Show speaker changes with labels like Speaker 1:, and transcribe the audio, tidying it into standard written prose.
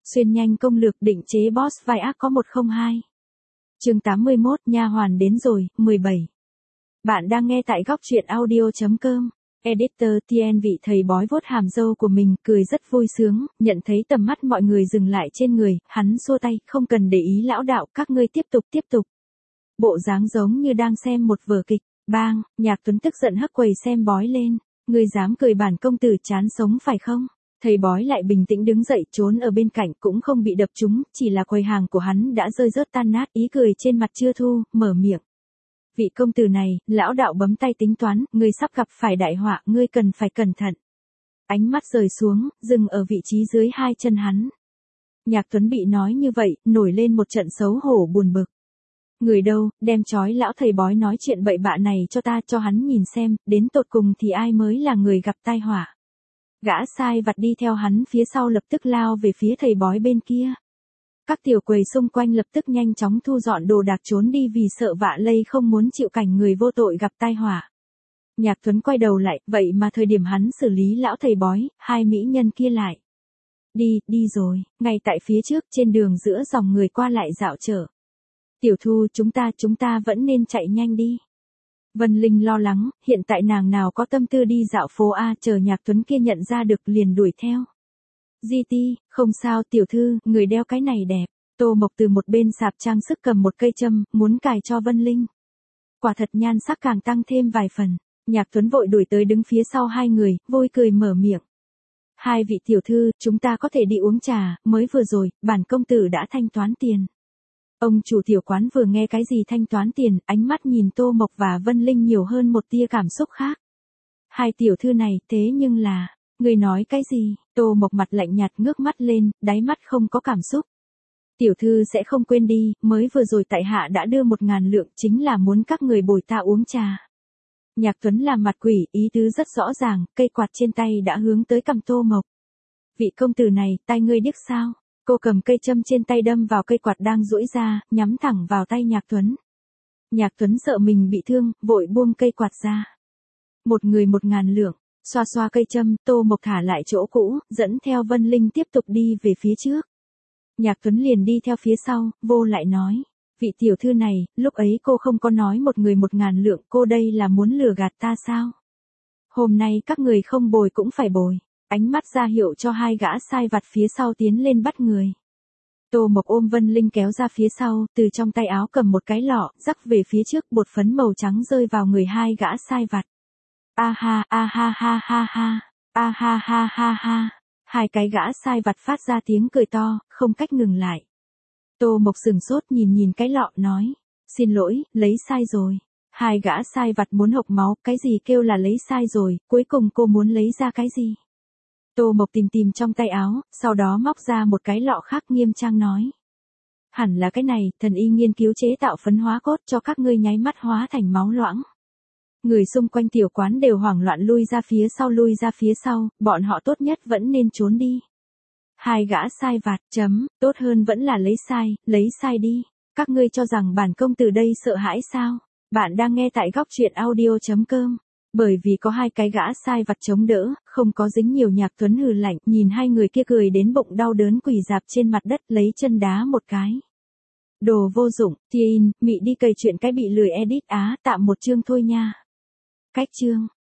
Speaker 1: Xuyên nhanh công lược định chế boss vai ác có 102. Chương 81, nha hoàn đến rồi, 17. Bạn đang nghe tại góc truyện audio.com. Editor TN vị thầy bói vuốt hàm râu của mình, cười rất vui sướng, nhận thấy tầm mắt mọi người dừng lại trên người, hắn xua tay, không cần để ý lão đạo, các ngươi tiếp tục. Bộ dáng giống như đang xem một vở kịch. Bang, Nhạc Tuấn tức giận hất quầy xem bói lên, ngươi dám cười bản công tử chán sống phải không? Thầy bói lại bình tĩnh đứng dậy, trốn ở bên cạnh cũng không bị đập trúng, chỉ là quầy hàng của hắn đã rơi rớt tan nát, ý cười trên mặt chưa thu, mở miệng. Vị công tử này, lão đạo bấm tay tính toán, ngươi sắp gặp phải đại họa, ngươi cần phải cẩn thận. Ánh mắt rời xuống, dừng ở vị trí dưới hai chân hắn. Nhạc Tuấn bị nói như vậy, nổi lên một trận xấu hổ buồn bực. Người đâu, đem chói lão thầy bói nói chuyện bậy bạ này cho ta, cho hắn nhìn xem, đến tột cùng thì ai mới là người gặp tai họa. Gã sai vặt đi theo hắn phía sau lập tức lao về phía thầy bói bên kia. Các tiểu quầy xung quanh lập tức nhanh chóng thu dọn đồ đạc trốn đi vì sợ vạ lây, không muốn chịu cảnh người vô tội gặp tai họa. Nhạc Tuấn quay đầu lại, vậy mà thời điểm hắn xử lý lão thầy bói, hai mỹ nhân kia lại. Đi rồi, ngay tại phía trước trên đường giữa dòng người qua lại dạo chợ. Tiểu Thu, chúng ta vẫn nên chạy nhanh đi. Vân Linh lo lắng, hiện tại nàng nào có tâm tư đi dạo phố A, chờ Nhạc Tuấn kia nhận ra được liền đuổi theo. Không sao tiểu thư, người đeo cái này đẹp. Tô Mộc từ một bên sạp trang sức cầm một cây châm, muốn cài cho Vân Linh. Quả thật nhan sắc càng tăng thêm vài phần. Nhạc Tuấn vội đuổi tới đứng phía sau hai người, vui cười mở miệng. Hai vị tiểu thư, chúng ta có thể đi uống trà, mới vừa rồi, bản công tử đã thanh toán tiền. Ông chủ tiểu quán vừa nghe cái gì thanh toán tiền, ánh mắt nhìn Tô Mộc và Vân Linh nhiều hơn một tia cảm xúc khác. Hai tiểu thư này, thế nhưng là, người nói cái gì? Tô Mộc mặt lạnh nhạt ngước mắt lên, đáy mắt không có cảm xúc. Tiểu thư sẽ không quên đi, mới vừa rồi tại hạ đã đưa 1.000 lượng, chính là muốn các người bồi ta uống trà. Nhạc Tuấn làm mặt quỷ, ý tứ rất rõ ràng, cây quạt trên tay đã hướng tới cằm Tô Mộc. Vị công tử này, tai ngươi điếc sao? Cô cầm cây châm trên tay đâm vào cây quạt đang duỗi ra, nhắm thẳng vào tay Nhạc Tuấn. Nhạc Tuấn sợ mình bị thương, vội buông cây quạt ra. Một người 1.000 lượng, xoa xoa cây châm, Tô Mộc thả lại chỗ cũ, dẫn theo Vân Linh tiếp tục đi về phía trước. Nhạc Tuấn liền đi theo phía sau, vô lại nói. Vị tiểu thư này, lúc ấy cô không có nói một người 1.000 lượng, cô đây là muốn lừa gạt ta sao? Hôm nay các người không bồi cũng phải bồi. Ánh mắt ra hiệu cho hai gã sai vặt phía sau tiến lên bắt người. Tô Mộc ôm Vân Linh kéo ra phía sau, từ trong tay áo cầm một cái lọ, rắc về phía trước, bột phấn màu trắng rơi vào người hai gã sai vặt. A ha ha ha ha ha, a ha ha ha ha. Hai cái gã sai vặt phát ra tiếng cười to, không cách ngừng lại. Tô Mộc sừng sốt nhìn cái lọ nói, xin lỗi, lấy sai rồi. Hai gã sai vặt muốn hộc máu, cái gì kêu là lấy sai rồi, cuối cùng cô muốn lấy ra cái gì? Tô Mộc tìm trong tay áo, sau đó móc ra một cái lọ khác nghiêm trang nói. Hẳn là cái này, thần y nghiên cứu chế tạo phấn hóa cốt cho các ngươi nháy mắt hóa thành máu loãng. Người xung quanh tiểu quán đều hoảng loạn lui ra phía sau, bọn họ tốt nhất vẫn nên trốn đi. Hai gã sai vặt, tốt hơn vẫn là lấy sai đi. Các ngươi cho rằng bản công tử đây sợ hãi sao? Bạn đang nghe tại góc truyện audio.com. Bởi vì có hai cái gã sai vặt chống đỡ, không có dính nhiều. Nhạc Tuấn hừ lạnh, nhìn hai người kia cười đến bụng đau đớn quỳ rạp trên mặt đất, lấy chân đá một cái. Đồ vô dụng, Mị đi cày chuyện cái bị lười edit á, tạm một chương thôi nha. Cách chương.